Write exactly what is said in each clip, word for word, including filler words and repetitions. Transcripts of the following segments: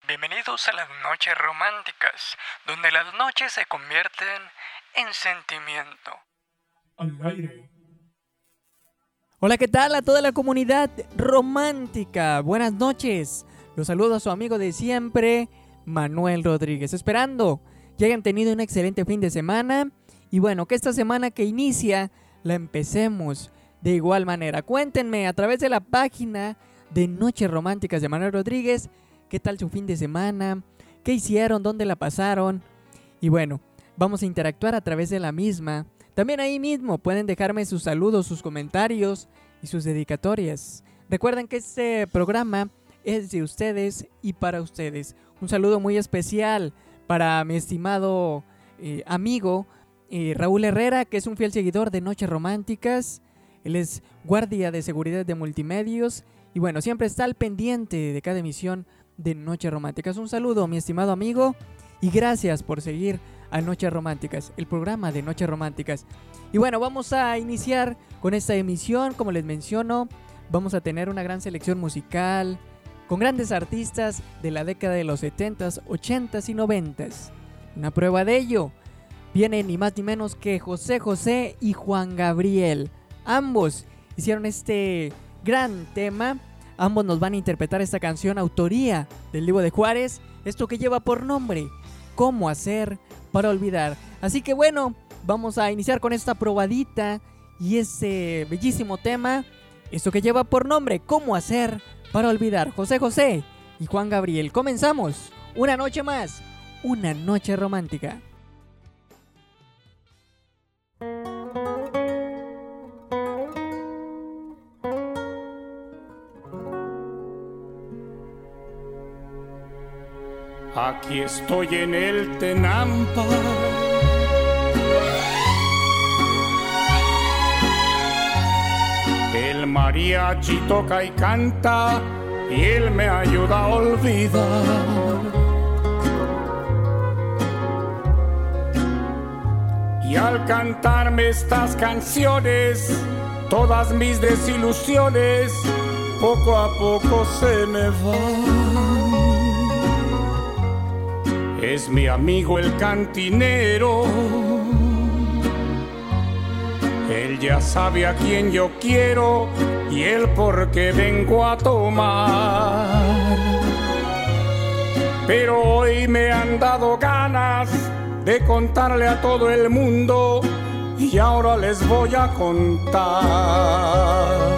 Bienvenidos a las noches románticas, donde las noches se convierten en sentimiento. Al aire. Hola, ¿qué tal a toda la comunidad romántica? Buenas noches. Los saludo a su amigo de siempre, Manuel Rodríguez. Esperando que hayan tenido un excelente fin de semana. Y bueno, que esta semana que inicia la empecemos de igual manera. Cuéntenme a través de la página de Noches Románticas de Manuel Rodríguez, ¿qué tal su fin de semana? ¿Qué hicieron? ¿Dónde la pasaron? Y bueno, vamos a interactuar a través de la misma. También ahí mismo pueden dejarme sus saludos, sus comentarios y sus dedicatorias. Recuerden que este programa es de ustedes y para ustedes. Un saludo muy especial para mi estimado eh, amigo eh, Raúl Herrera, que es un fiel seguidor de Noches Románticas. Él es guardia de seguridad de multimedios y bueno, siempre está al pendiente de cada emisión de Noches Románticas. Un saludo, mi estimado amigo, y gracias por seguir a Noches Románticas, el programa de Noches Románticas. Y bueno, vamos a iniciar con esta emisión. Como les menciono, vamos a tener una gran selección musical con grandes artistas de la década de los setentas, ochentas y noventas. Una prueba de ello viene ni más ni menos que José José y Juan Gabriel. Ambos hicieron este gran tema. Ambos nos van a interpretar esta canción, autoría del Divo de Juárez. Esto que lleva por nombre ¿Cómo hacer para olvidar? Así que bueno, vamos a iniciar con esta probadita y ese bellísimo tema. Esto que lleva por nombre ¿Cómo hacer para olvidar? José José y Juan Gabriel. Comenzamos una noche más, una noche romántica. Aquí estoy en el Tenampa, el mariachi toca y canta y él me ayuda a olvidar. Y al cantarme estas canciones, todas mis desilusiones poco a poco se me van. Es mi amigo el cantinero, él ya sabe a quién yo quiero y él por qué vengo a tomar. Pero hoy me han dado ganas de contarle a todo el mundo y ahora les voy a contar.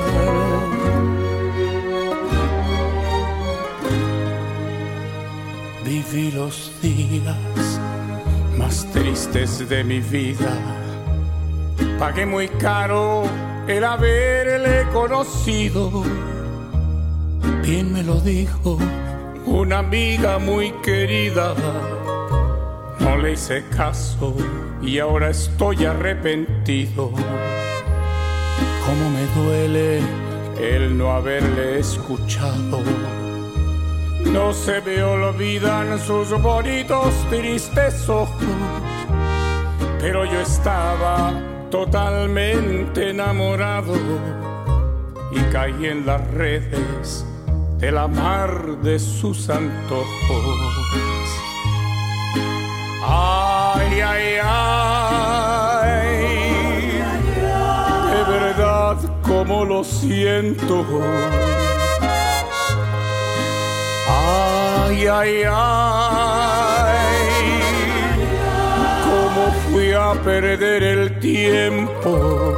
Viví los días más tristes de mi vida. Pagué muy caro el haberle conocido. Bien me lo dijo una amiga muy querida. No le hice caso y ahora estoy arrepentido. Cómo me duele el no haberle escuchado. No se me olvidan sus bonitos tristes ojos, pero yo estaba totalmente enamorado y caí en las redes de la mar de sus antojos. Ay, ay, ay, de verdad como lo siento. Ay, ay, ay, cómo fui a perder el tiempo.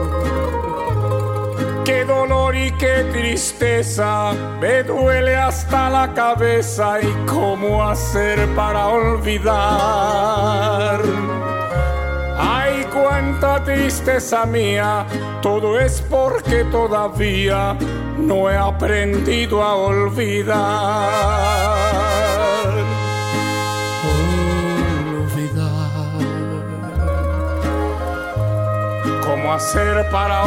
Qué dolor y qué tristeza, me duele hasta la cabeza. Y cómo hacer para olvidar. Ay, cuánta tristeza mía, todo es porque todavía no he aprendido a olvidar. Olvidar. ¿Cómo hacer para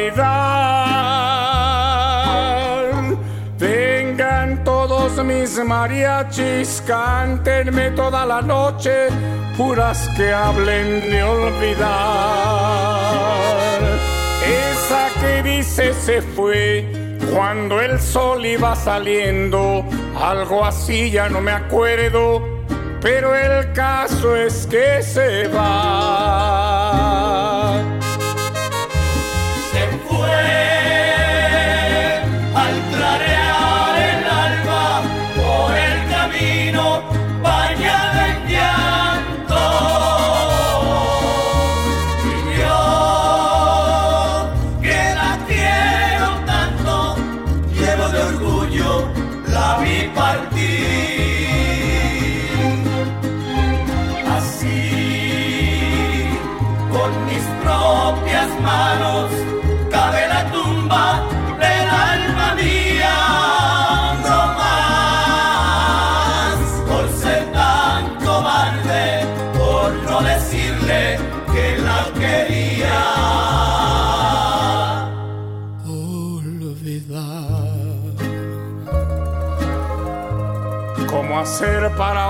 olvidar? Vengan todos mis mariachis, cántenme toda la noche, puras que hablen de olvidar. Esa que dice se fue cuando el sol iba saliendo, algo así ya no me acuerdo, pero el caso es que se va. Se fue al clarear el alba por el camino bañado en llanto. Y yo, que la quiero tanto, lleno de orgullo, la vi partir. Así, con mis propias manos, cabe la tumba del alma mía. No más, por ser tan cobarde, por no decirle que la quería. Olvidar. ¿Cómo hacer para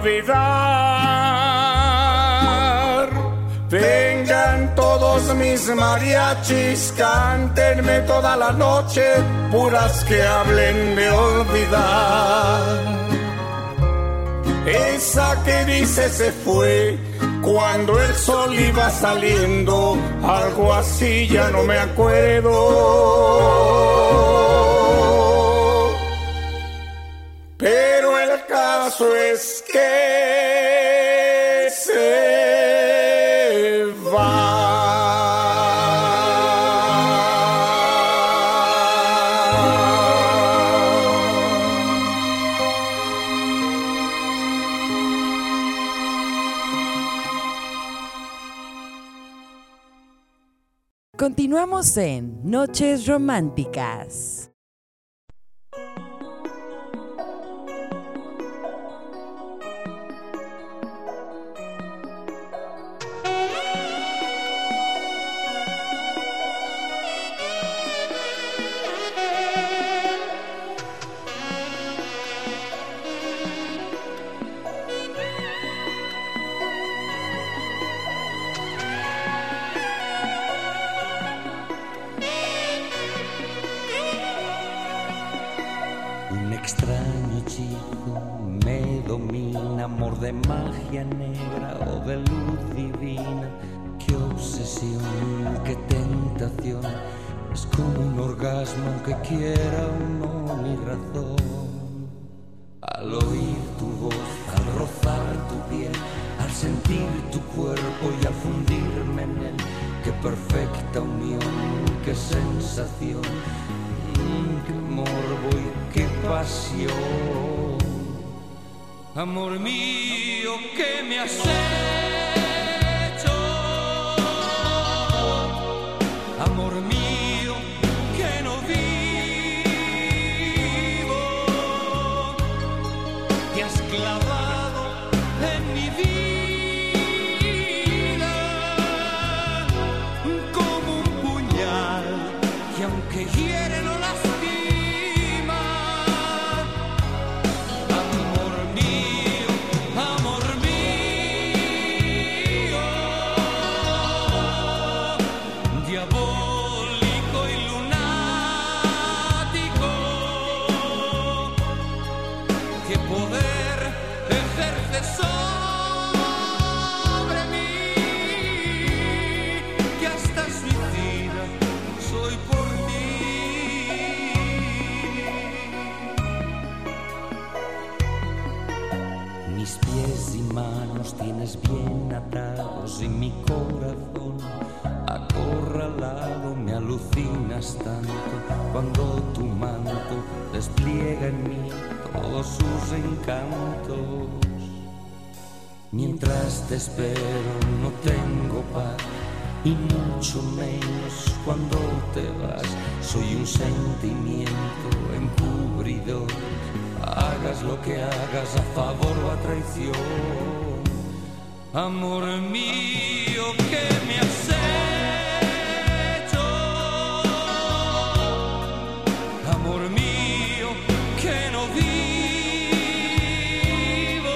olvidar? Vengan todos mis mariachis, cántenme toda la noche, puras que hablen de olvidar. Esa que dice se fue cuando el sol iba saliendo, algo así ya no me acuerdo. Pero el caso es que se va. Continuamos en Noches Románticas. Un extraño chico me domina, amor de magia negra o de luz divina. Qué obsesión, qué tentación, es como un orgasmo aunque quiera o no mi razón. Al oír tu voz, al rozar tu piel, al sentir tu cuerpo y al fundirme en él, qué perfecta unión, qué sensación. Qué morbo y qué pasión. Amor mío, ¿qué me has hecho? Amor mío, que no vivo. Te has clavado en mi vida como un puñal que aunque hiere no lastima. Amor mío, amor mío, diabólico y lunático, qué poder ejerce sobre mí, que hasta suicida soy por ti. Mis pies y manos tienes bien atados y mi corazón acorralado. Me alucinas tanto cuando tu manto despliega en mí todos sus encantos. Mientras te espero no tengo paz y mucho menos cuando te vas. Soy un sentimiento encubridor, hagas lo que hagas, a favor o a traición. Amor mío, ¿qué me has hecho? Amor mío, que no vivo.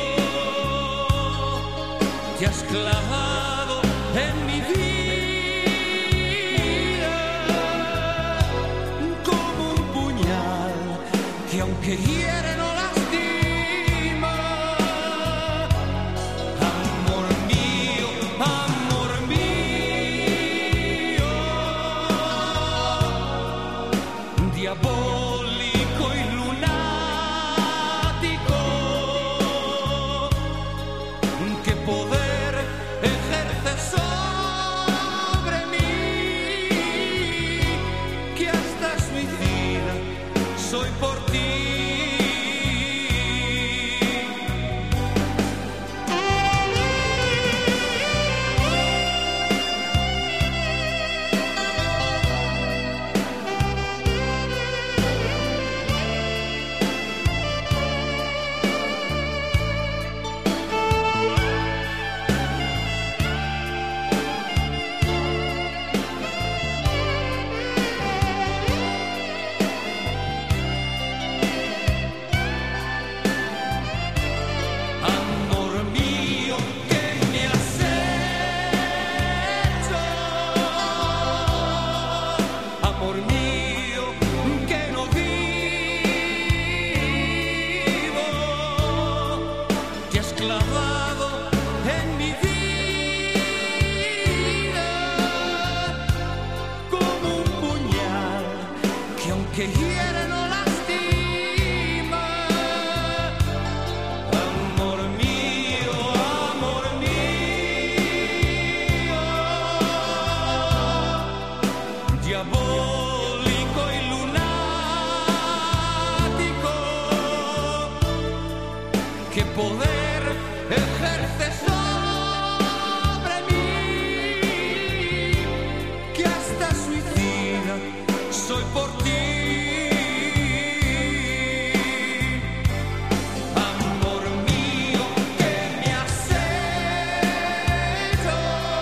Te has clavado en mi vida como un puñal que aunque hiere no lastima. te has clavado en mi vida como un puñal que aunque hiere no lastima. Amor mío, amor mío, diabólico y lunático, ¿qué poder ejerces sobre mí? Que hasta suicida soy por ti. Amor mío, ¿qué me has hecho?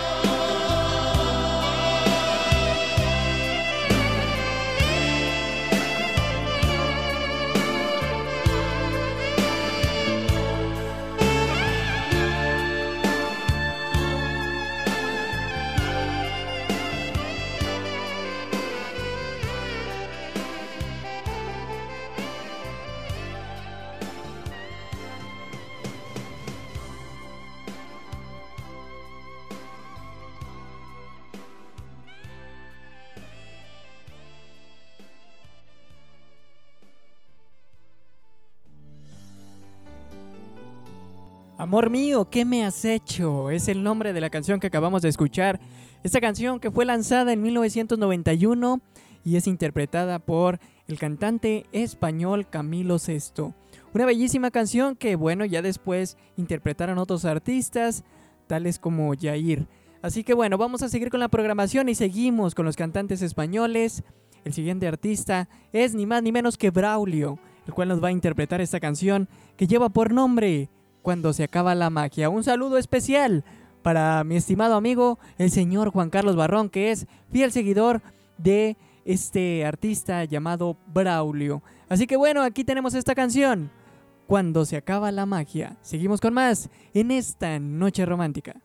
Amor mío, ¿qué me has hecho? Es el nombre de la canción que acabamos de escuchar. Esta canción que fue lanzada en mil novecientos noventa y uno y es interpretada por el cantante español Camilo Sesto. Una bellísima canción que, bueno, ya después interpretaron otros artistas, tales como Yair. Así que bueno, vamos a seguir con la programación y seguimos con los cantantes españoles. El siguiente artista es ni más ni menos que Braulio, el cual nos va a interpretar esta canción que lleva por nombre Cuando se acaba la magia. Un saludo especial para mi estimado amigo, el señor Juan Carlos Barrón, que es fiel seguidor de este artista llamado Braulio. Así que bueno, aquí tenemos esta canción, Cuando se acaba la magia. Seguimos con más en esta noche romántica.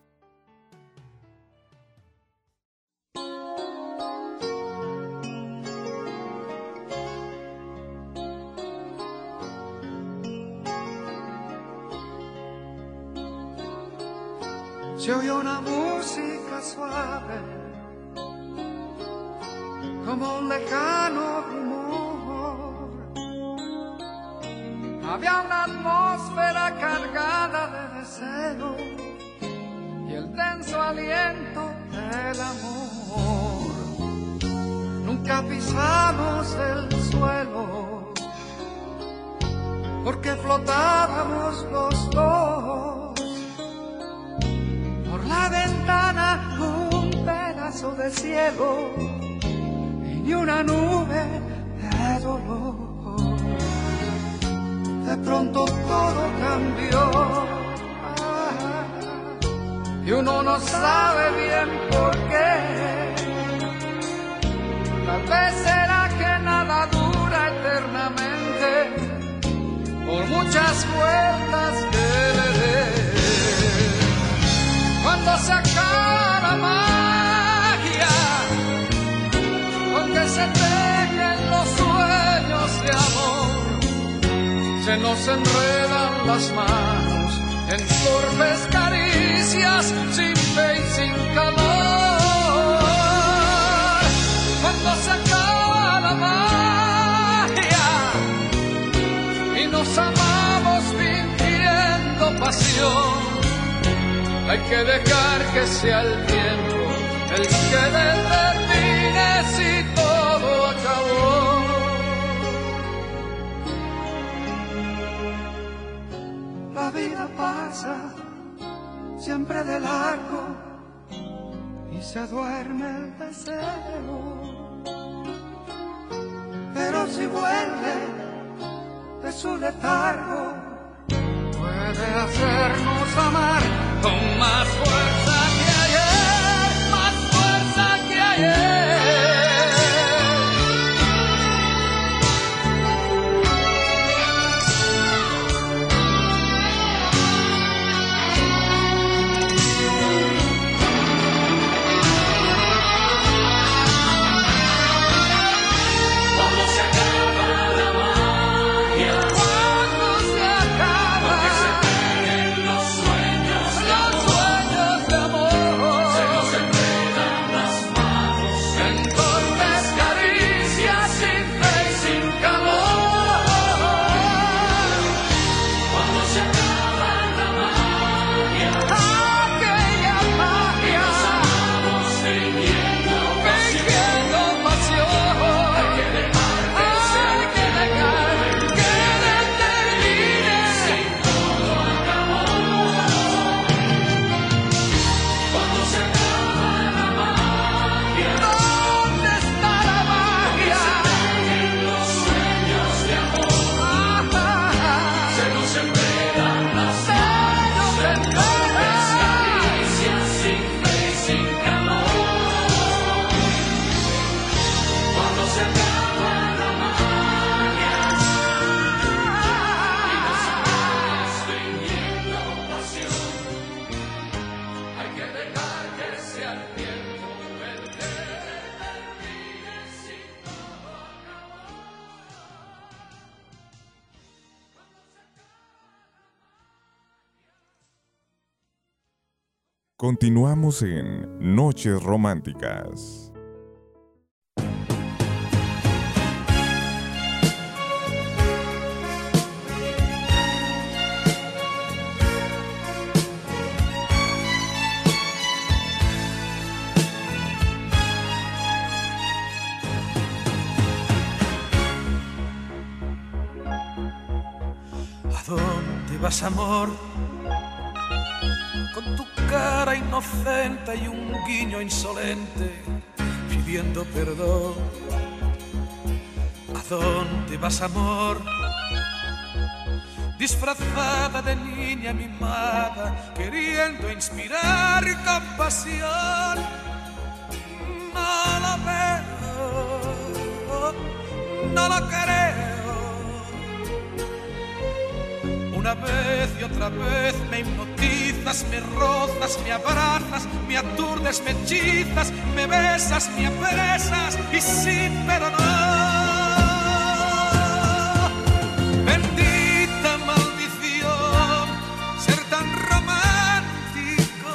Se oyó una música suave, como un lejano rumor. Había una atmósfera cargada de deseo y el denso aliento del amor. Nunca pisamos el suelo, porque flotábamos los dos. Por la ventana un pedazo de cielo y ni una nube de dolor. De pronto todo cambió, ah, y uno no sabe bien por qué. Tal vez será que nada dura eternamente, por muchas vueltas que le dé. Cuando se acaba la magia, donde se tejen los sueños de amor, se nos enredan las manos en torpes caricias, sin fe y sin calor. Cuando se acaba la magia y nos amamos fingiendo pasión, hay que dejar que sea el tiempo el que determine si todo acabó. La vida pasa siempre de largo y se duerme el deseo. Pero si vuelve de su letargo, puede hacernos amar con más fuerza que ayer, más fuerza que ayer. Cuando se acaba la magia, cuando se acaba sentimiento, pasión. Hay que dejar que sea el tiempo el que termine si todo acabó. Continuamos en Noches Románticas. ¿A dónde vas, amor? Con tu cara inocente y un guiño insolente, pidiendo perdón. ¿A dónde vas, amor? Disfrazada de niña mimada, queriendo inspirar compasión. No lo veo, no lo creo. Una vez y otra vez me hipnotizas, me rozas, me abrazas, me aturdes, me hechizas, me besas, me apresas y sí, pero no. Bendita maldición, ser tan romántico,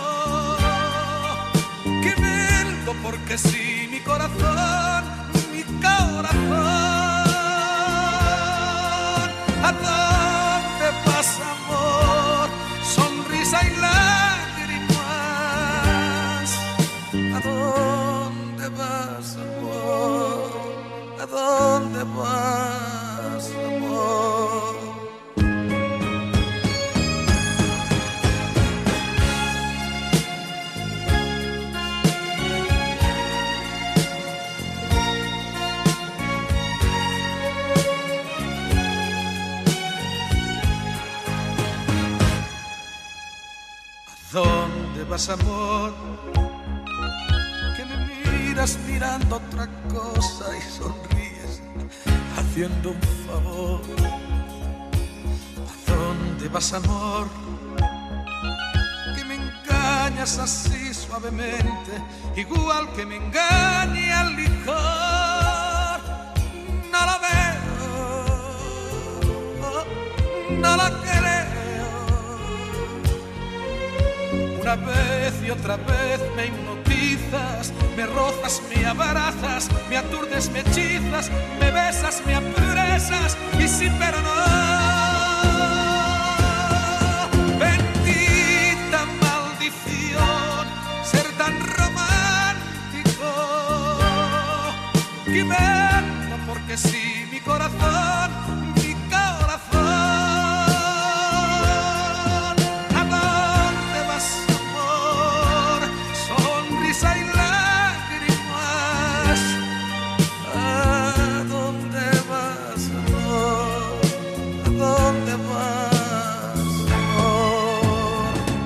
que vengo porque sí, mi corazón, mi corazón. ¿A dónde vas, amor? Sonrisa y lágrimas. ¿A dónde vas, amor? ¿A dónde vas, amor? ¿Dónde vas, amor? Que me miras mirando otra cosa y sonríes haciendo un favor. ¿A dónde vas, amor? Que me engañas así suavemente, igual que me engaña el licor. No lo veo, no lo creo. Una vez y otra vez me hipnotizas, me rozas, me abrazas, me aturdes, me hechizas, me besas, me apresas y sí, pero no. Bendita maldición, ser tan romántico, que invento porque sí, mi corazón, mi corazón. Hay lágrimas. ¿A dónde vas, amor? ¿A dónde vas, amor?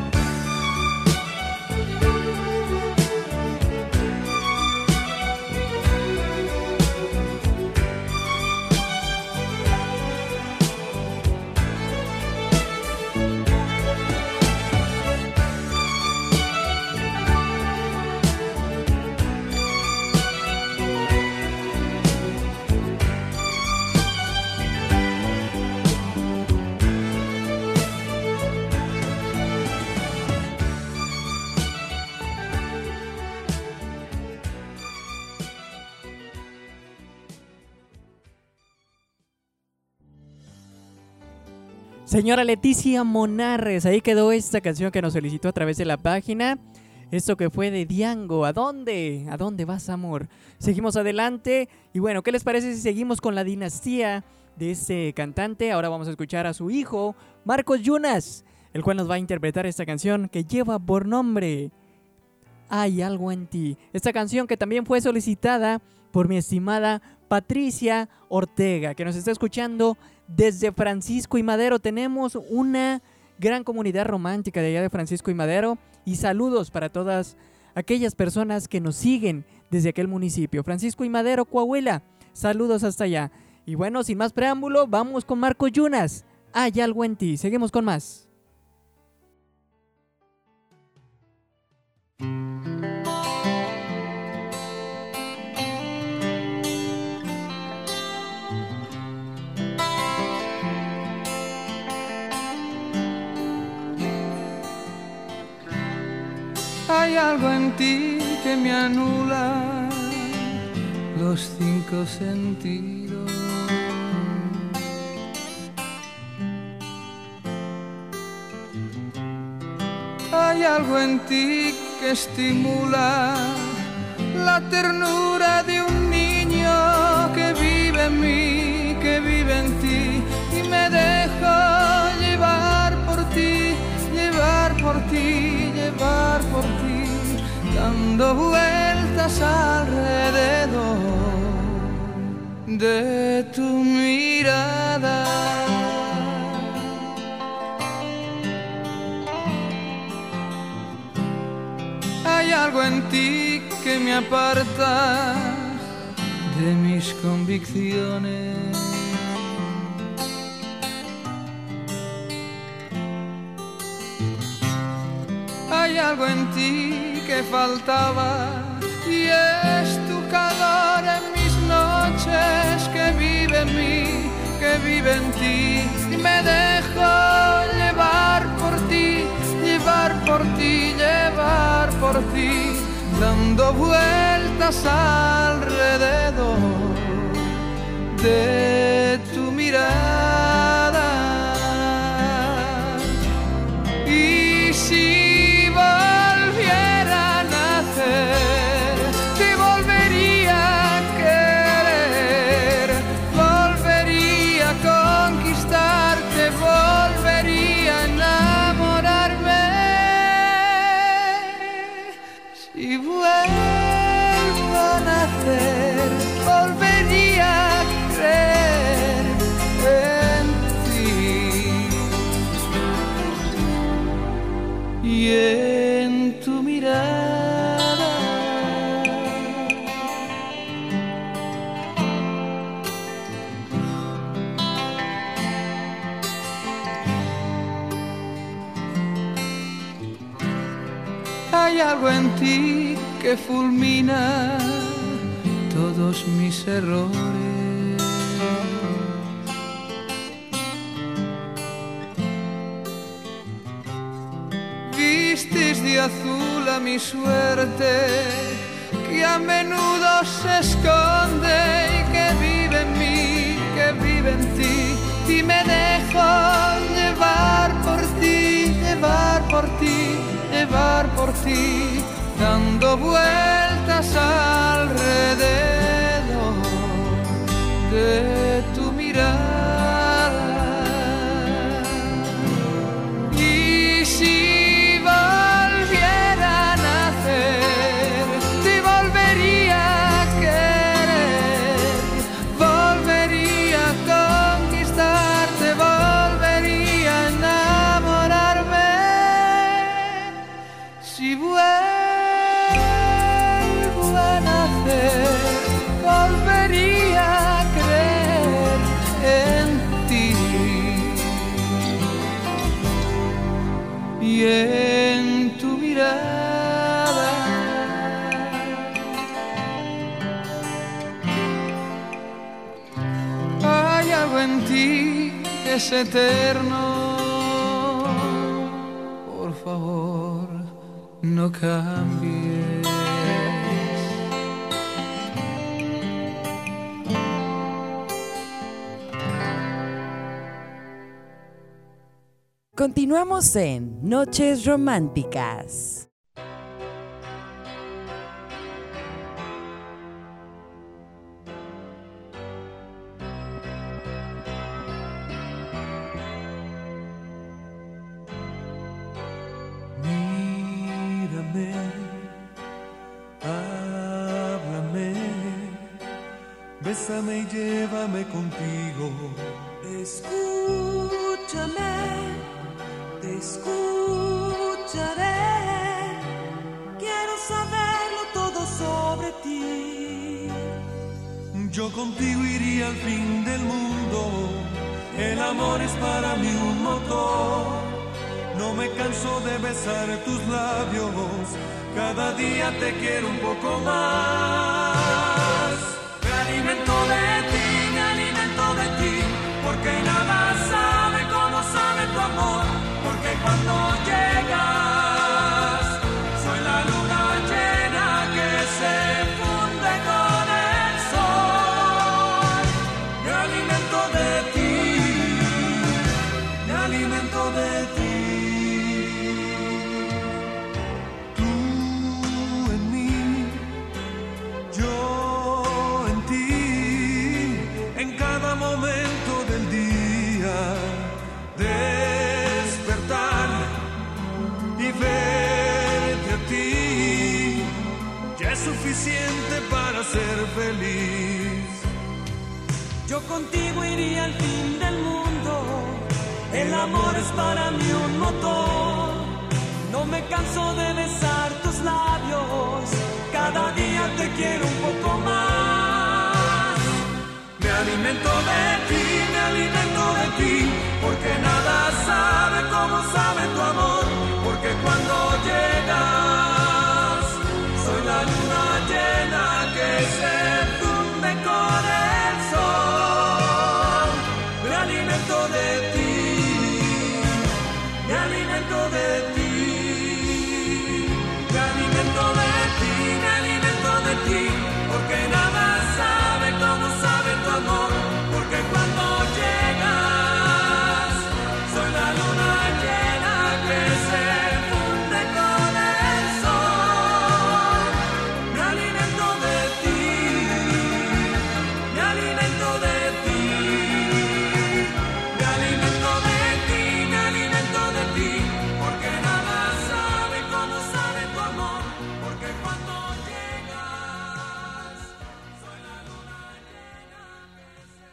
Señora Leticia Monarres, ahí quedó esta canción que nos solicitó a través de la página. Esto que fue de Diango. ¿A dónde? ¿A dónde vas, amor? Seguimos adelante. Y bueno, ¿qué les parece si seguimos con la dinastía de este cantante? Ahora vamos a escuchar a su hijo, Marcos Yunas, el cual nos va a interpretar esta canción que lleva por nombre Hay algo en ti. Esta canción que también fue solicitada por mi estimada Patricia Ortega, que nos está escuchando desde Francisco y Madero. Tenemos una gran comunidad romántica de allá de Francisco y Madero, y saludos para todas aquellas personas que nos siguen desde aquel municipio. Francisco y Madero, Coahuila, saludos hasta allá. Y bueno, sin más preámbulo, vamos con Marcos Yunas, Hay algo en ti. Seguimos con más. Hay algo en ti que me anula los cinco sentidos. Hay algo en ti que estimula la ternura de un niño que vive en mí, que vive en ti, y me dejo llevar por ti, llevar por ti, llevar por ti, dando vueltas alrededor de tu mirada. Hay algo en ti que me aparta de mis convicciones. Hay algo en ti que faltaba y es tu calor en mis noches, que vive en mí, que vive en ti, y me dejo llevar por ti, llevar por ti, llevar por ti, dando vueltas alrededor de tu mirada. Y si volviera a nacer, te volvería a querer, volvería a conquistarte, volvería a enamorarme. Si vuelvo a nacer, volvería a creer en ti y en tu mirada. Hay algo en ti que fulmina todos mis errores. Vistes de azul a mi suerte, que a menudo se esconde y que vive en mí, que vive en ti, y me dejo llevar por ti, llevar por ti, llevar por ti, dando vueltas alrededor de tu mirada. Y si volviera a nacer, te volvería a querer, volvería a conquistarte, volvería a enamorarme. Si vuelvo a nacer, volvería a creer en ti y en tu mirada. Hay algo en ti que es eterno. Por favor, no cambies. Continuamos en Noches Románticas. Mírame, háblame, bésame y llévame contigo. Escúchame, te escucharé. Quiero saberlo todo sobre ti. Yo contigo iría al fin del mundo. El amor es para mí un motor. No me canso de besar tus labios. Cada día te quiero un poco más. Me alimento de ti, me alimento de ti, porque nada sabe como sabe tu amor. Porque cuando llegas, soy la luz suficiente para ser feliz. Yo contigo iría al fin del mundo. El amor es para mí un motor. No me canso de besar tus labios. Cada día te quiero un poco más. Me alimento de ti, me alimento de ti, porque nada sabe como sabe tu amor. Porque cuando llegas, soy la luna llena que se funde con el sol. Me alimento de ti, me alimento de ti, me alimento de ti, me alimento de ti, porque nada sabe como sabe tu amor. Porque cuando llegas, soy la luna llena que se funde con el sol. Me alimento de ti, me alimento de ti, me alimento de ti, me alimento de ti, porque nada sabe como sabe tu amor. Porque cuando llegas, soy la luna llena que se...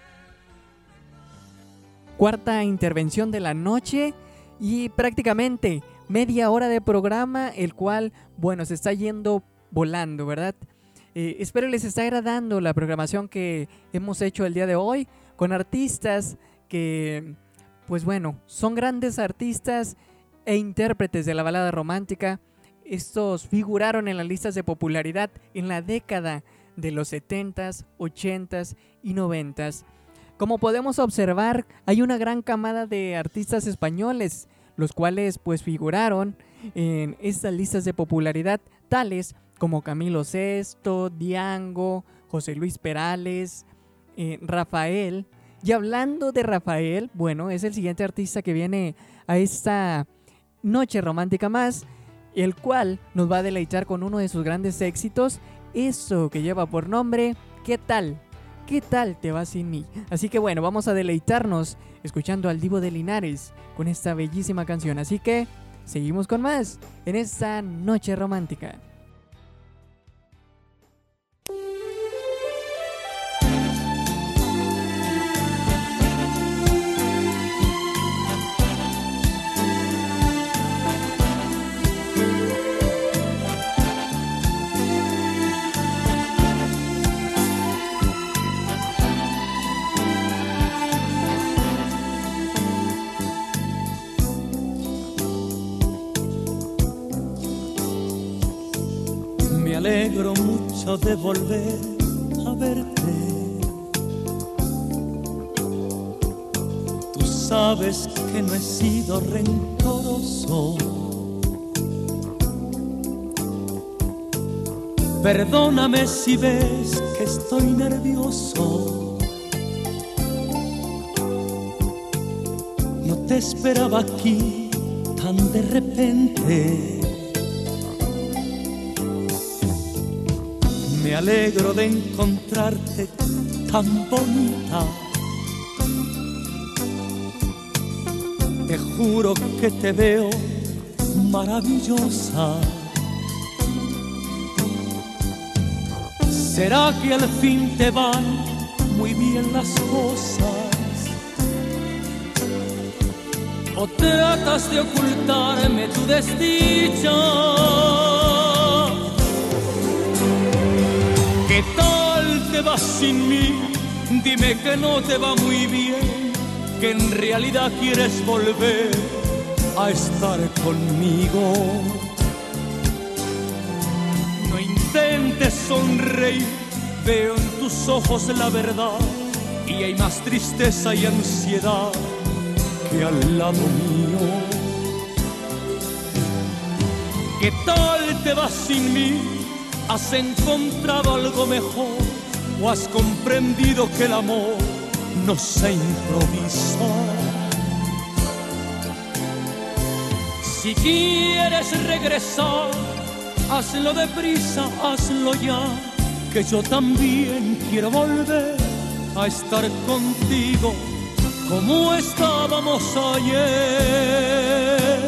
Cuarta intervención de la noche y prácticamente media hora de programa, el cual, bueno, se está yendo volando, ¿verdad? Eh, espero les esté agradando la programación que hemos hecho el día de hoy con artistas que, pues bueno, son grandes artistas e intérpretes de la balada romántica. Estos figuraron en las listas de popularidad en la década de los setentas, ochentas y noventas. Como podemos observar, hay una gran camada de artistas españoles, los cuales pues figuraron en estas listas de popularidad, tales como Camilo Sesto, Diango, José Luis Perales, eh, Rafael. Y hablando de Rafael, bueno, es el siguiente artista que viene a esta noche romántica más, el cual nos va a deleitar con uno de sus grandes éxitos, eso que lleva por nombre ¿Qué tal? ¿Qué tal te va sin mí? Así que bueno, vamos a deleitarnos escuchando al Divo de Linares con esta bellísima canción. Así que seguimos con más en esta noche romántica. Me alegro mucho de volver a verte. Tú sabes que no he sido rencoroso. Perdóname si ves que estoy nervioso. No te esperaba aquí tan de repente. Me alegro de encontrarte tan bonita. Te juro que te veo maravillosa. ¿Será que al fin te van muy bien las cosas? ¿O tratas de ocultarme tu desdicha? ¿Qué tal te vas sin mí? Dime que no te va muy bien, que en realidad quieres volver a estar conmigo. No intentes sonreír, veo en tus ojos la verdad y hay más tristeza y ansiedad que al lado mío. ¿Qué tal te vas sin mí? ¿Has encontrado algo mejor o has comprendido que el amor no se improvisa? Si quieres regresar, hazlo deprisa, hazlo ya, que yo también quiero volver a estar contigo como estábamos ayer.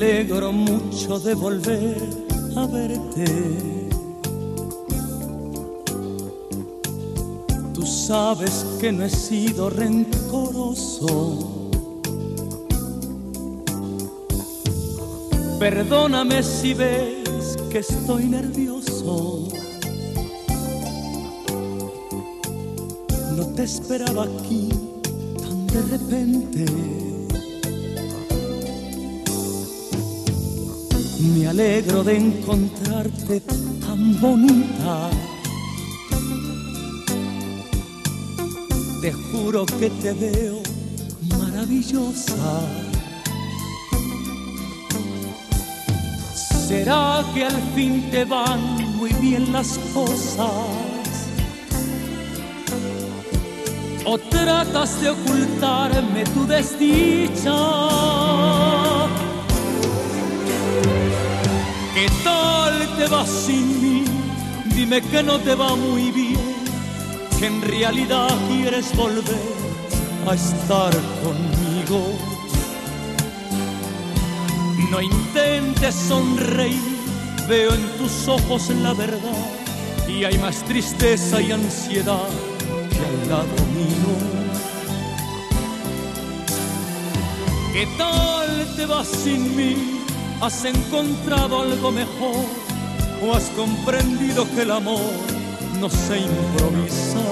alegro mucho de volver a verte. Tú sabes que no he sido rencoroso. Perdóname si ves que estoy nervioso. No te esperaba aquí tan de repente. Me alegro de encontrarte tan bonita. Te juro que te veo maravillosa. ¿Será que al fin te van muy bien las cosas? ¿O tratas de ocultarme tu desdicha? ¿Qué tal te va sin mí? Dime que no te va muy bien, que en realidad quieres volver a estar conmigo. No intentes sonreír, veo en tus ojos la verdad, y hay más tristeza y ansiedad que al lado mío. ¿Qué tal te va sin mí? ¿Has encontrado algo mejor? ¿O has comprendido que el amor no se improvisa?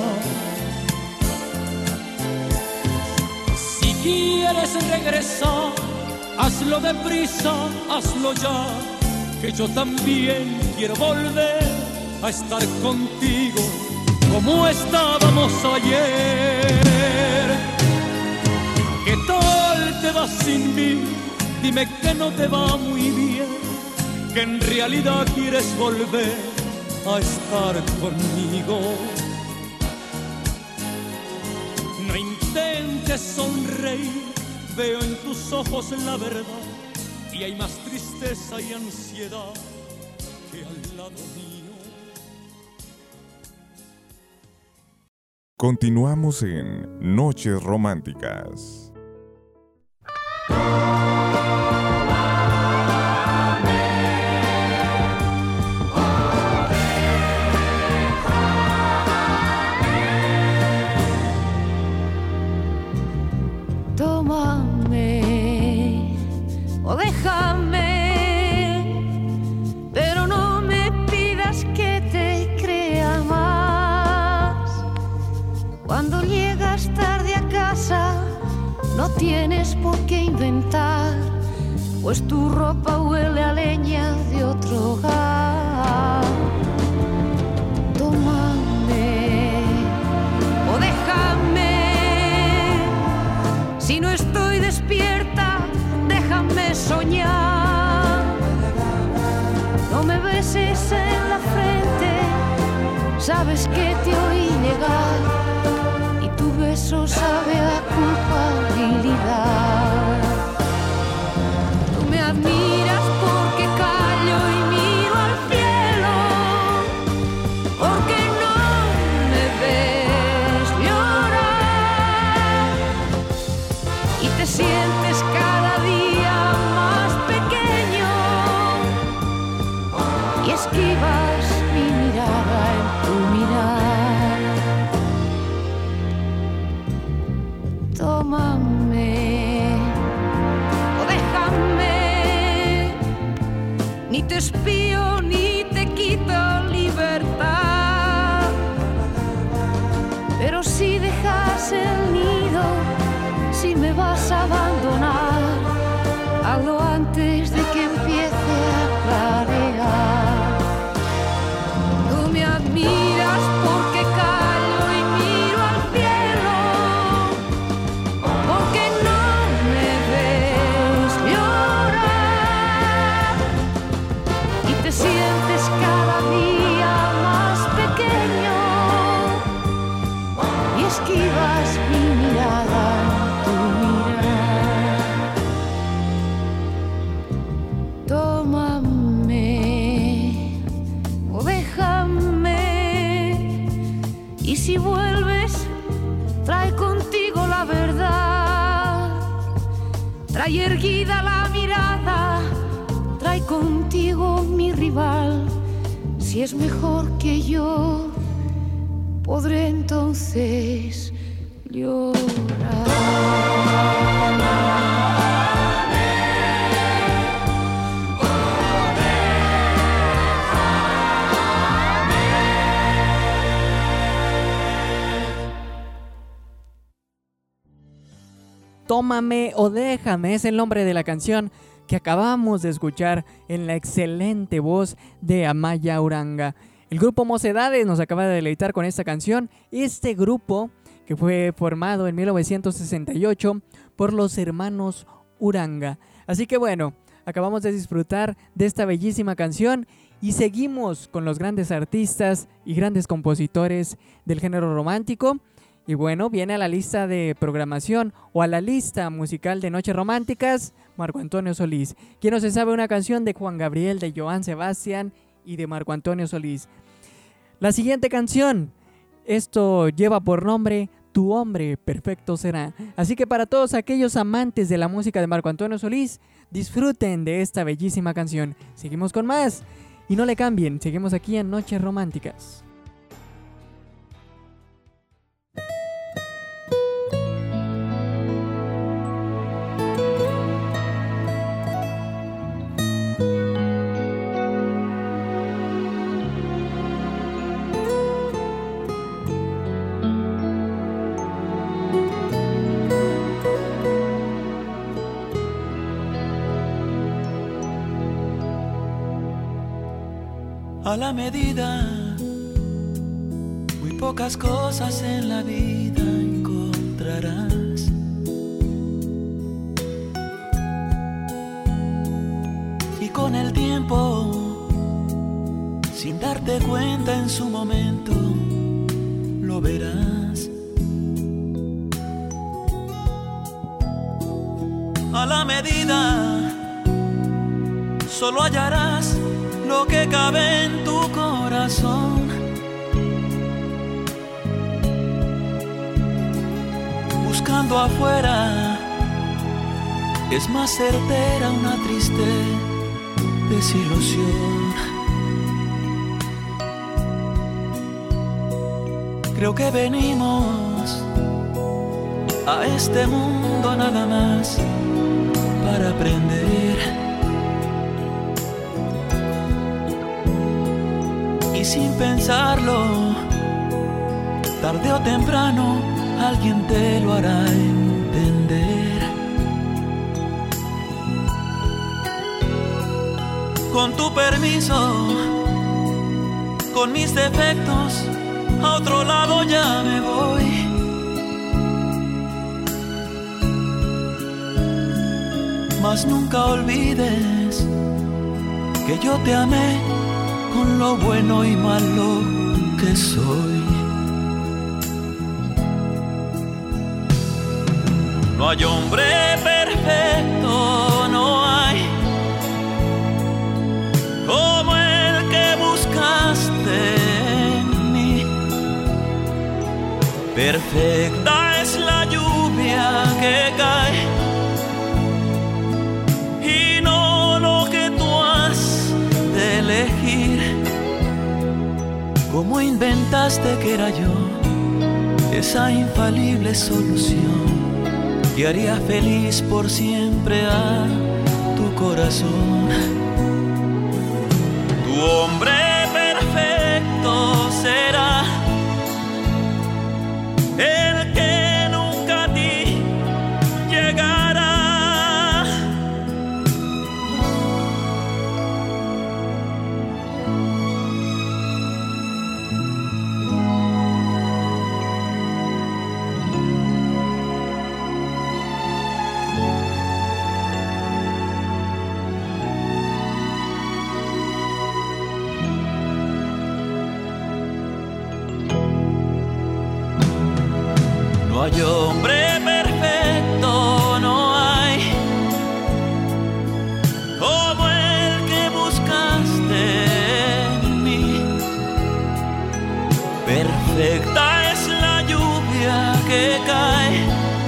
Si quieres regresar, hazlo deprisa, hazlo ya, que yo también quiero volver a estar contigo como estábamos ayer. ¿Qué tal te va sin mí? Dime que no te va muy bien, que en realidad quieres volver a estar conmigo. No intentes sonreír, veo en tus ojos la verdad, y hay más tristeza y ansiedad que al lado mío. Continuamos en Noches Románticas. Tómame o déjame, pero no me pidas que te crea más. Cuando llegas tarde a casa, no tienes por qué inventar, pues tu ropa huele a leña de otro hogar. Tómame o déjame. Si no estoy despierta, déjame soñar. No me beses en la frente, sabes que te oí llegar, y tu beso sabe a culpabilidad. Tú me admiras porque callo y miro al cielo, porque no me ves llorar, y te sientes cada día más pequeño y esquivas mi mirada en tu mirar. Tómame o déjame, ni te espío ni te quito libertad, pero si dejas el nido, si me vas a abandonar, hazlo antes de que empiece a clarear. Tú me admiras porque callo y miro al cielo, porque no me ves llorar, y te sientes cada día más pequeño y esquivas mi mirada. Tómame o déjame, y si vuelves, trae contigo la verdad, trae erguida la mirada Si es mejor que yo, podré entonces llorar. Tómame o déjame es el nombre de la canción que acabamos de escuchar en la excelente voz de Amaya Uranga. El grupo Mocedades nos acaba de deleitar con esta canción. Este grupo que fue formado en mil novecientos sesenta y ocho por los hermanos Uranga. Así que bueno, acabamos de disfrutar de esta bellísima canción y seguimos con los grandes artistas y grandes compositores del género romántico. Y bueno, viene a la lista de programación o a la lista musical de Noches Románticas, Marco Antonio Solís. ¿Quién no se sabe una canción de Juan Gabriel, de Joan Sebastián y de Marco Antonio Solís? La siguiente canción, esto lleva por nombre Tu hombre perfecto será. Así que para todos aquellos amantes de la música de Marco Antonio Solís, disfruten de esta bellísima canción. Seguimos con más y no le cambien, seguimos aquí en Noches Románticas. A la medida, muy pocas cosas en la vida encontrarás. Y con el tiempo, sin darte cuenta en su momento, lo verás. A la medida, solo hallarás lo que cabe en tu corazón. Buscando afuera es más certera una triste desilusión. Creo que venimos a este mundo nada más para aprender. Y sin pensarlo, tarde o temprano, alguien te lo hará entender. Con tu permiso, con mis defectos, a otro lado ya me voy. Mas nunca olvides que yo te amé con lo bueno y malo que soy. No hay hombre perfecto, no hay como el que buscaste en mí. Perfecta es la lluvia que cae y no lo que tú has de elegir. ¿Cómo inventaste que era yo esa infalible solución que haría feliz por siempre a tu corazón? Tu hombre perfecto será el que nunca a ti llegará. No hay hombre perfecto, no hay como el que buscaste en mí. Perfecta es la lluvia que cae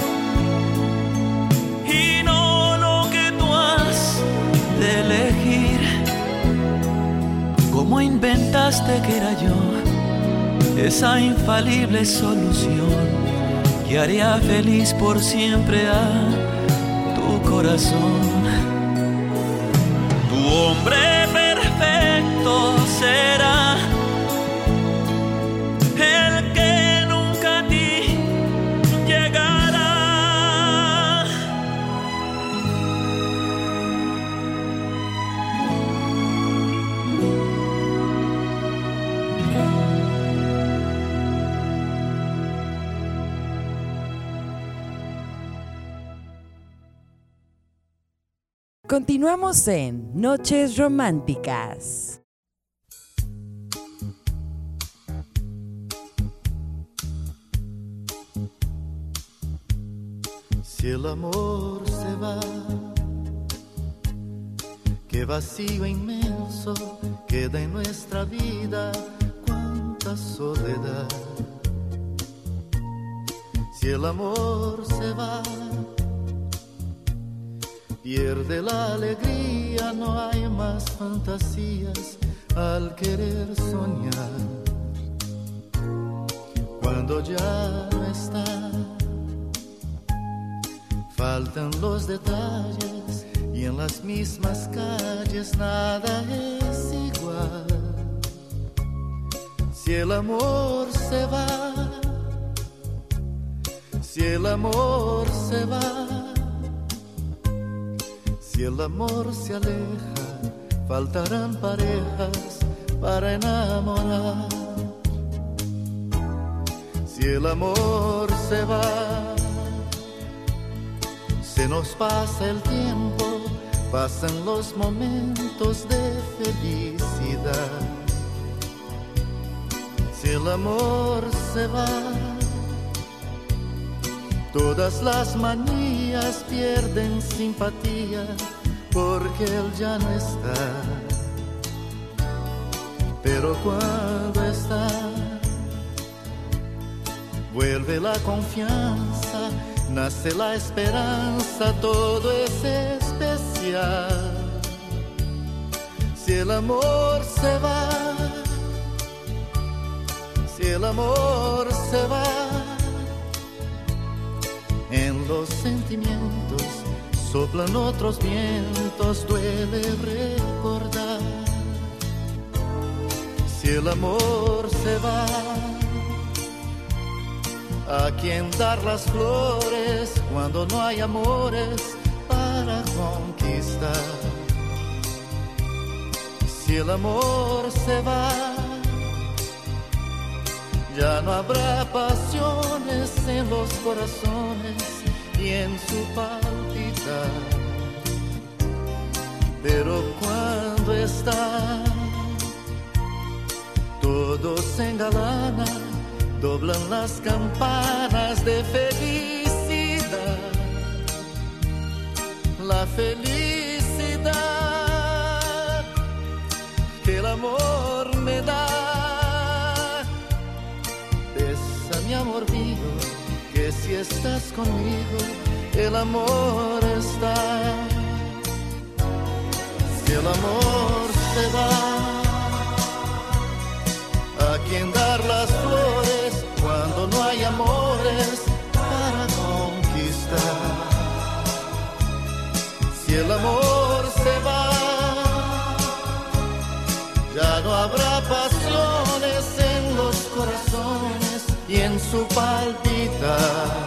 y no lo que tú has de elegir. ¿Cómo inventaste que era yo esa infalible solución que haría feliz por siempre a tu corazón? Tu hombre perfecto será el que nunca a ti llegará. Continuamos en Noches Románticas. Si el amor se va, qué vacío inmenso queda en nuestra vida, cuánta soledad. Si el amor se va, pierde la alegría, no hay más fantasías al querer soñar. Cuando ya no está, faltan los detalles y en las mismas calles nada es igual. Si el amor se va, si el amor se va, si el amor se aleja, faltarán parejas para enamorar. Si el amor se va, se nos pasa el tiempo, pasan los momentos de felicidad. Si el amor se va, todas las manías pierden simpatía porque él ya no está. Pero cuando está, vuelve la confianza, nace la esperanza, todo es especial. Si el amor se va, si el amor se va, en los sentimientos soplan otros vientos, duele recordar. Si el amor se va, ¿a quién dar las flores cuando no hay amores para conquistar? Si el amor se va, ya no habrá pasiones en los corazones y en su palpitar. Pero cuando está, todo se engalana, doblan las campanas de felicidad. La felicidad que el amor me da. Besa mi amor mío, que si estás conmigo, el amor está. Si el amor se va, ¿a quién dar las flores cuando no hay amores para conquistar? Si el amor se va, ya no habrá pasiones en los corazones y en su palpitar.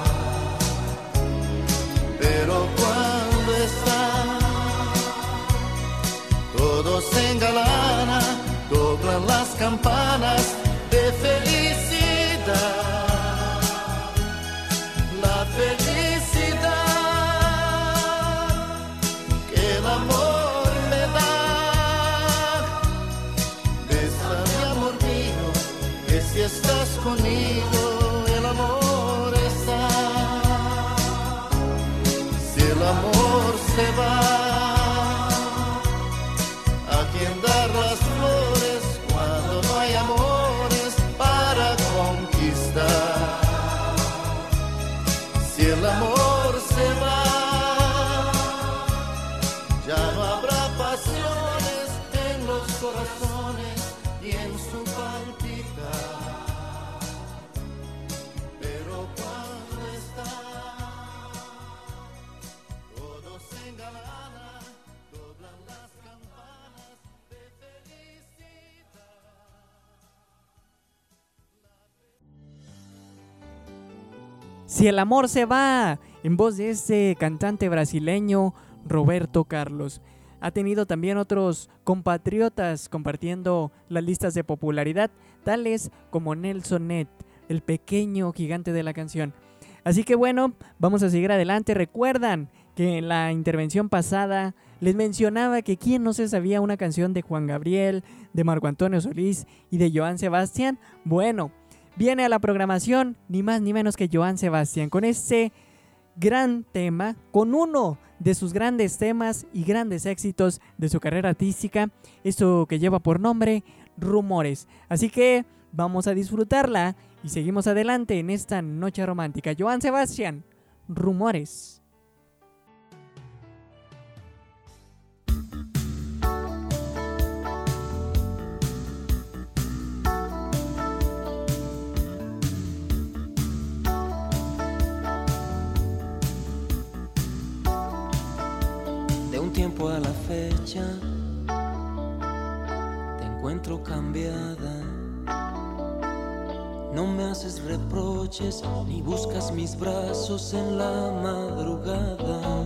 Pero cuando está, todo se engalana, doblan las campanas de felicidad. La felicidad que el amor me da. Besa mi amor mío, que si estás conmigo, el amor está. Si el amor se va, ¿a quién dar las flores cuando no hay amores para conquistar? Si el amor se va, ya no habrá pasiones en los corazones pienso palpitar, pero cuando está todo se engalana, doblan las campanas de felicidad. Si el amor se va, en voz de este cantante brasileño Roberto Carlos. Ha tenido también otros compatriotas compartiendo las listas de popularidad, tales como Nelson Ned, el pequeño gigante de la canción. Así que bueno, vamos a seguir adelante. Recuerdan que en la intervención pasada les mencionaba que quién no se sabía una canción de Juan Gabriel, de Marco Antonio Solís y de Joan Sebastián. Bueno, viene a la programación ni más ni menos que Joan Sebastián con este gran tema, con uno de sus grandes temas y grandes éxitos de su carrera artística, esto que lleva por nombre Rumores. Así que vamos a disfrutarla y seguimos adelante en esta noche romántica. Joan Sebastián, Rumores. Tiempo a la fecha te encuentro cambiada. No me haces reproches ni buscas mis brazos en la madrugada.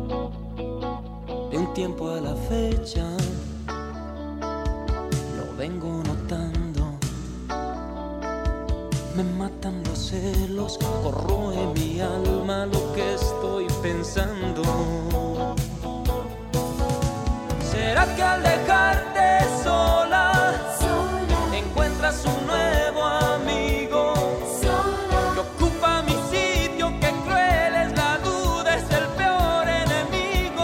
De un tiempo a la fecha lo vengo notando. Me matan los celos, corroe mi alma lo que estoy pensando. ¿Será que al dejarte sola, sola encuentras un nuevo amigo? Sola. Que ocupa mi sitio, que cruel es la duda, es el peor enemigo.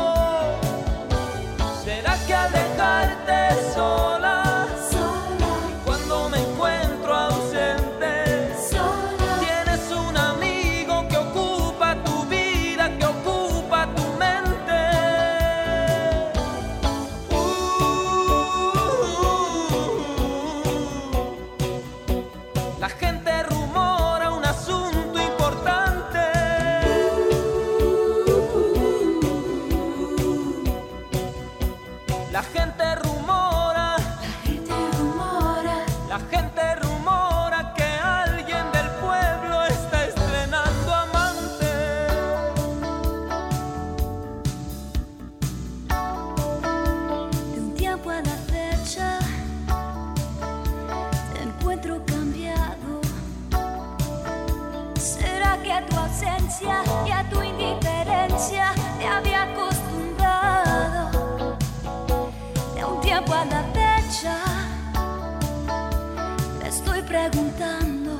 ¿Será que al dejarte sola, sola y cuando me encuentro ausente, sola tienes un amigo que ocupa tu vida, que ocupa tu mente? La gente rumora un asunto importante. La gente rumora, la gente rumora, la gente rumora que alguien del pueblo está estrenando amante. De un tiempo a la fecha te encuentro cambiado. ¿Será que a tu ausencia y a tu indiferencia me había acostumbrado? De un tiempo a la fecha me estoy preguntando,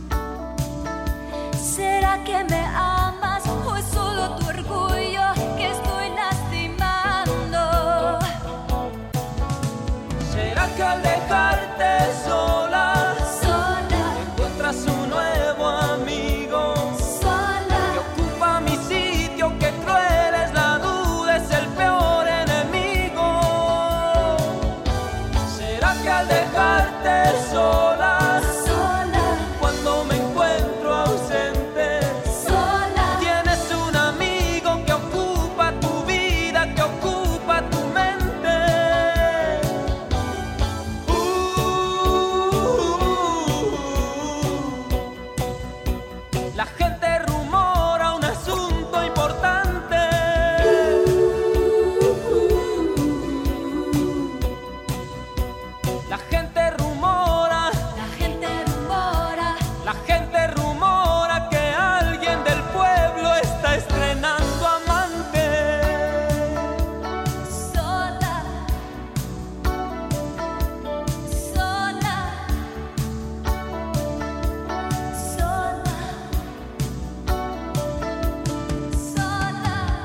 ¿será que me amas o es solo tu orgullo que estoy lastimando? ¿Será que al dejarte sola, sola encuentras un nuevo amigo? Sola. Que ocupa mi sitio, que cruel es la duda, es el peor enemigo. ¿Será que al dejarte sola, sola cuando me encuentro ausente, sola tienes un amigo que ocupa tu vida, que ocupa tu mente? La gente rumora un asunto importante. La gente rumora, la gente rumora, la gente rumora que alguien del pueblo está estrenando amante. Sola, sola, sola, sola,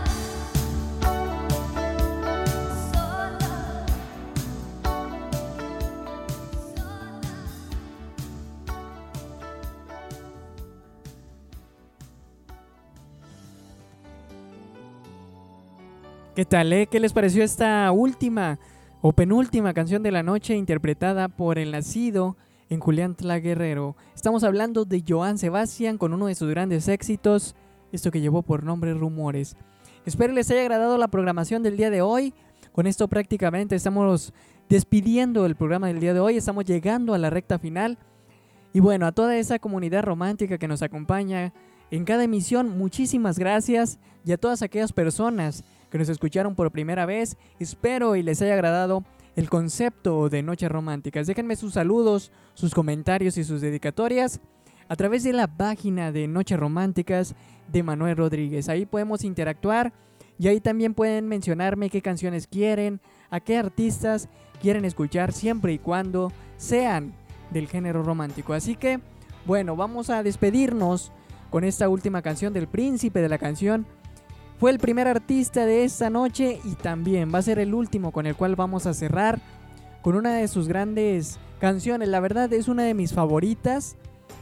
¿Qué tal, eh? ¿Qué les pareció esta última o penúltima canción de la noche, interpretada por el nacido en Julián Tla Guerrero. Estamos hablando de Joan Sebastián con uno de sus grandes éxitos, esto que llevó por nombre Rumores. Espero les haya agradado la programación del día de hoy. Con esto prácticamente estamos despidiendo el programa del día de hoy, estamos llegando a la recta final. Y bueno, a toda esa comunidad romántica que nos acompaña en cada emisión, muchísimas gracias. Y a todas aquellas personas que nos escucharon por primera vez, espero y les haya agradado el concepto de Noches Románticas. Déjenme sus saludos, sus comentarios y sus dedicatorias a través de la página de Noches Románticas de Manuel Rodríguez. Ahí podemos interactuar y ahí también pueden mencionarme qué canciones quieren, a qué artistas quieren escuchar, siempre y cuando sean del género romántico. Así que, bueno, vamos a despedirnos con esta última canción del Príncipe de la Canción. Fue el primer artista de esta noche y también va a ser el último con el cual vamos a cerrar con una de sus grandes canciones. La verdad es una de mis favoritas.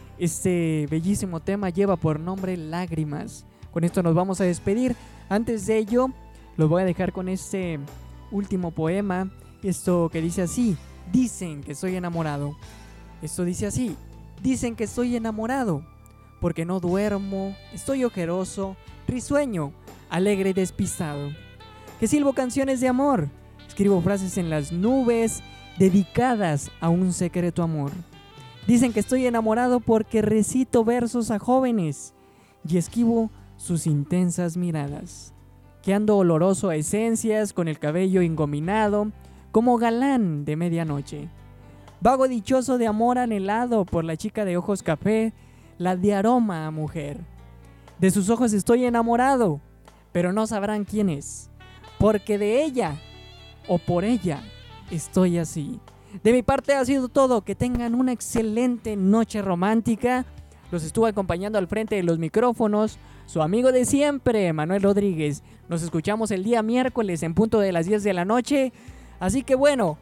Este bellísimo tema lleva por nombre Lágrimas. Con esto nos vamos a despedir. Antes de ello, los voy a dejar con este último poema. Esto que dice así: dicen que estoy enamorado. Esto dice así: dicen que estoy enamorado, porque no duermo, estoy ojeroso, risueño, alegre y despistado. Que silbo canciones de amor, escribo frases en las nubes dedicadas a un secreto amor. Dicen que estoy enamorado porque recito versos a jóvenes y esquivo sus intensas miradas. Que ando oloroso a esencias con el cabello engominado como galán de medianoche. Vago dichoso de amor anhelado por la chica de ojos café, la de aroma a mujer. De sus ojos estoy enamorado, pero no sabrán quién es, porque de ella o por ella estoy así. De mi parte ha sido todo. Que tengan una excelente noche romántica. Los estuvo acompañando al frente de los micrófonos su amigo de siempre, Manuel Rodríguez. Nos escuchamos el día miércoles en punto de las diez de la noche. Así que bueno,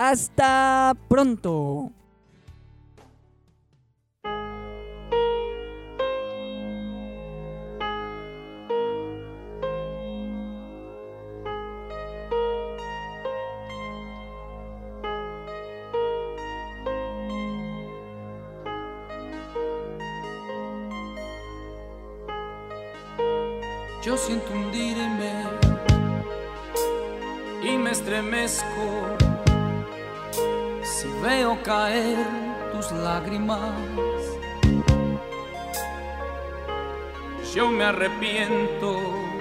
hasta pronto. Yo siento hundirme y me estremezco si veo caer tus lágrimas. Yo me arrepiento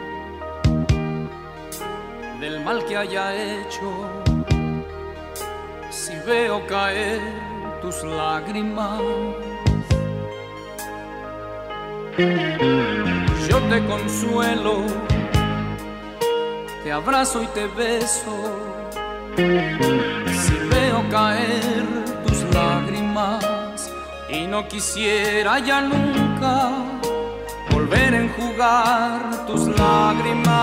del mal que haya hecho si veo caer tus lágrimas. Yo te consuelo, te abrazo y te beso si veo caer tus lágrimas, y no quisiera ya nunca volver a enjugar tus lágrimas.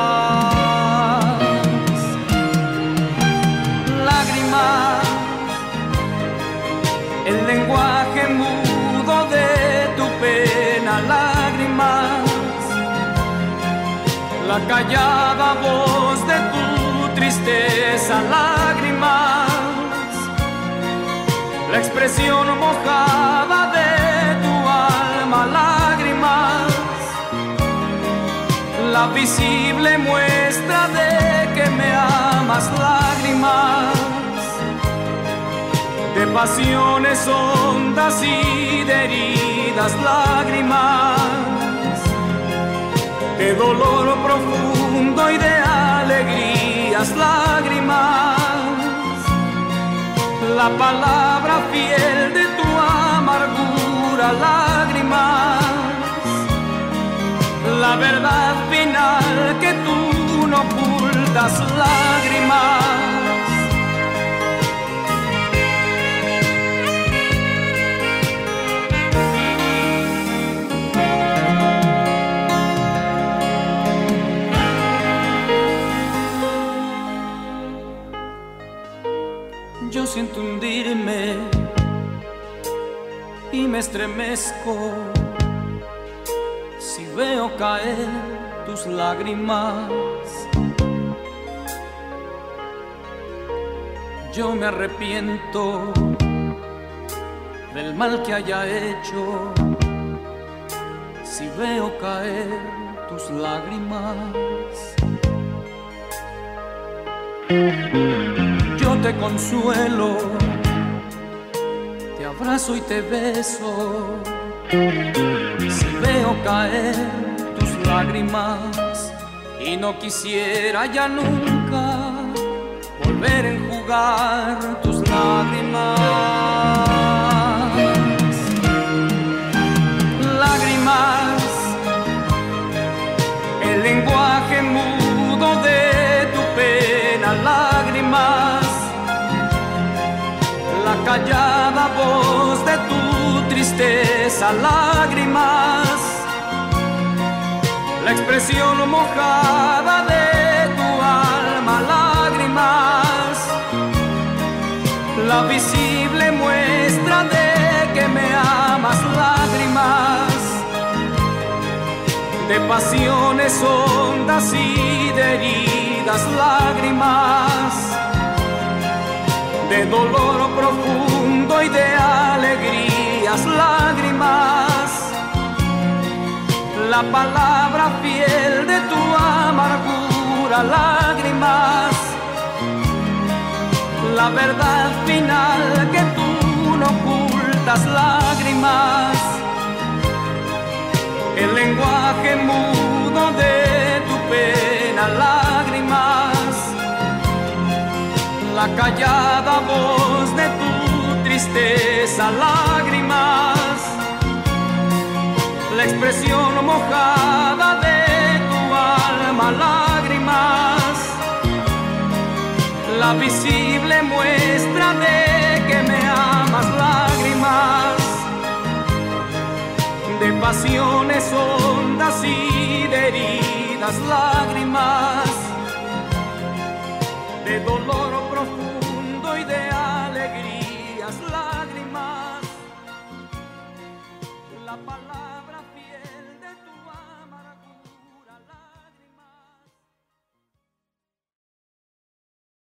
Lágrimas, el lenguaje mudo de tu pena. Lágrimas, la callada voz de tu tristeza. Lágrimas, la expresión mojada de tu alma. Lágrimas, la visible muestra de que me amas. Lágrimas, de pasiones hondas y de heridas. Lágrimas, de dolor profundo y de alegrías. Lágrimas, la palabra fiel de tu amargura. Lágrimas, la verdad final que tú no ocultas. Lágrimas, yo siento hundirme y me estremezco si veo caer tus lágrimas. yo me arrepiento del mal que haya hecho. Si veo caer tus lágrimas, yo te consuelo, te abrazo y te beso. Si veo caer tus lágrimas y no quisiera ya nunca volver a enjugar tus lágrimas. Lágrimas, el lenguaje mudo de tu pena. Lágrimas, la callada voz de tu tristeza. Lágrimas, la expresión mojada de tu alma. Lágrimas, la visible muestra de que me amas. Lágrimas, de pasiones hondas y de heridas. Lágrimas, de dolor profundo y de alegrías. Lágrimas, la palabra fiel de tu amargura. Lágrimas, la verdad final que tú no ocultas. Lágrimas, el lenguaje mudo de tu pena. Lágrimas, la callada voz de tu tristeza. Lágrimas, la expresión mojada de tu alma. Lágrimas, la visible muestra de que me amas. Lágrimas, de pasiones hondas y de heridas. Lágrimas,